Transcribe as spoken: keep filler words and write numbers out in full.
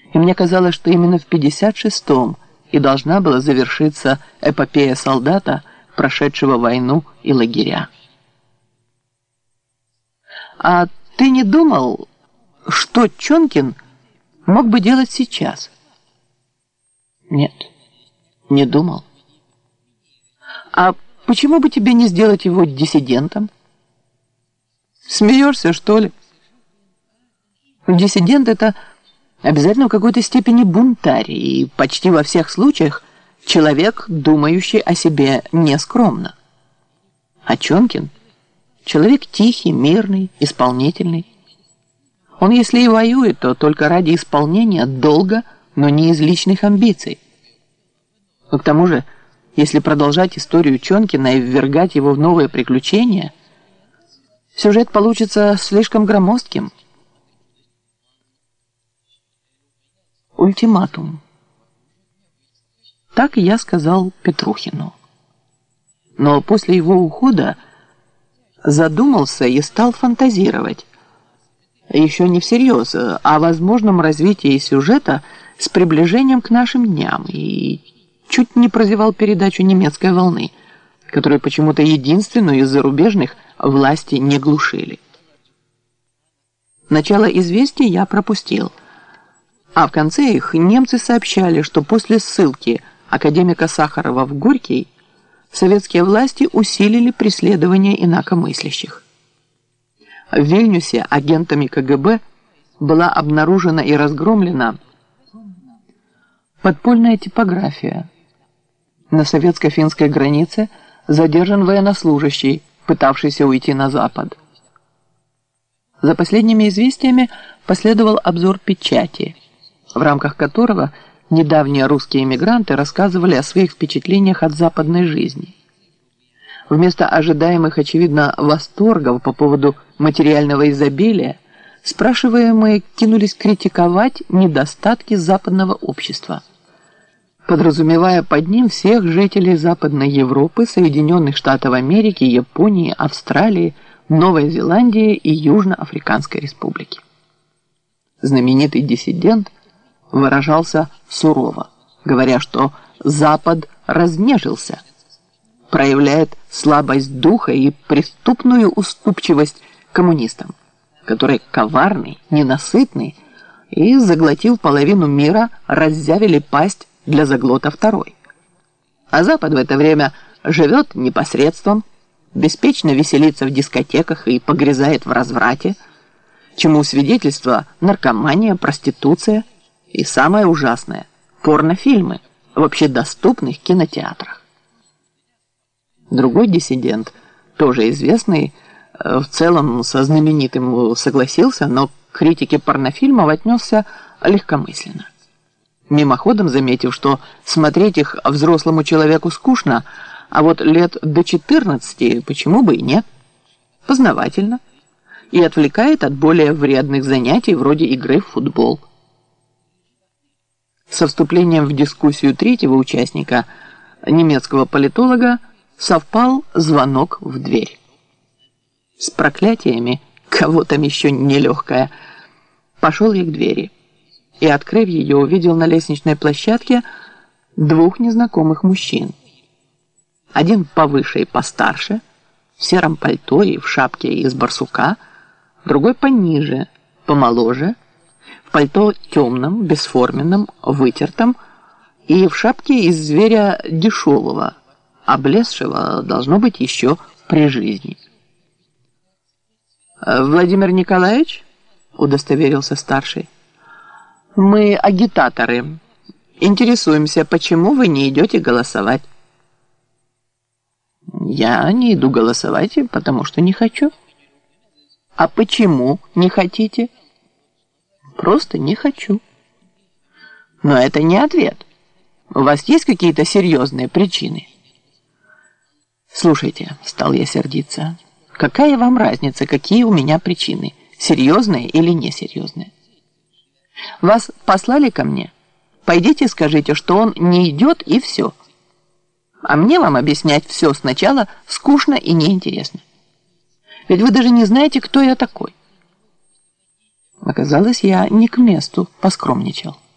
И мне казалось, что именно в пятьдесят шестом и должна была завершиться эпопея солдата, прошедшего войну и лагеря. А ты не думал, что Чонкин мог бы делать сейчас? Нет, не думал. А почему бы тебе не сделать его диссидентом? Смеешься, что ли? Диссидент — это обязательно в какой-то степени бунтарь, и почти во всех случаях человек, думающий о себе нескромно. А Чонкин — человек тихий, мирный, исполнительный. Он, если и воюет, то только ради исполнения долга, но не из личных амбиций. Но к тому же, если продолжать историю Чонкина и ввергать его в новые приключения, сюжет получится слишком громоздким. Ультиматум. Так я сказал Петрухину. Но после его ухода задумался и стал фантазировать. Еще не всерьез, а о возможном развитии сюжета с приближением к нашим дням, и чуть не прозевал передачу «Немецкой волны», которую почему-то единственную из зарубежных власти не глушили. Начало известий я пропустил, а в конце их немцы сообщали, что после ссылки академика Сахарова в Горький советские власти усилили преследование инакомыслящих. В Вильнюсе агентами ка гэ бэ была обнаружена и разгромлена подпольная типография. На советско-финской границе задержан военнослужащий, пытавшийся уйти на Запад. За последними известиями последовал обзор печати, в рамках которого недавние русские эмигранты рассказывали о своих впечатлениях от западной жизни. Вместо ожидаемых, очевидно, восторгов по поводу материального изобилия, спрашиваемые кинулись критиковать недостатки западного общества, подразумевая под ним всех жителей Западной Европы, Соединенных Штатов Америки, Японии, Австралии, Новой Зеландии и Южноафриканской Республики. Знаменитый диссидент выражался сурово, говоря, что Запад разнежился, проявляет слабость духа и преступную уступчивость коммунистам, которые коварный, ненасытный и, заглотил половину мира, раззявили пасть для заглота второй. А Запад в это время живет непосредством, беспечно веселится в дискотеках и погрязает в разврате, чему свидетельство наркомания, проституция и, самое ужасное, порнофильмы в общедоступных кинотеатрах. Другой диссидент, тоже известный, в целом со знаменитым согласился, но к критике порнофильмов отнесся легкомысленно, мимоходом заметив, что смотреть их взрослому человеку скучно, а вот лет до четырнадцати почему бы и нет, познавательно, и отвлекает от более вредных занятий вроде игры в футбол. Со вступлением в дискуссию третьего участника, немецкого политолога, совпал звонок в дверь. С проклятиями, кого там еще нелегкая, пошел я к двери и, открыв ее, увидел на лестничной площадке двух незнакомых мужчин. Один повыше и постарше, в сером пальто и в шапке из барсука, другой пониже, помоложе, в пальто темном, бесформенном, вытертом и в шапке из зверя дешевого, облезшего, должно быть, еще при жизни. «Владимир Николаевич?» — удостоверился старший. «Мы агитаторы. Интересуемся, почему вы не идете голосовать?» «Я не иду голосовать, потому что не хочу». «А почему не хотите?» «Просто не хочу». «Но это не ответ. У вас есть какие-то серьезные причины?» «Слушайте», — стал я сердиться, — «какая вам разница, какие у меня причины, серьезные или несерьезные? Вас послали ко мне? Пойдите скажите, что он не идет, и все. А мне вам объяснять все сначала скучно и неинтересно. Ведь вы даже не знаете, кто я такой». Оказалось, я не к месту поскромничал.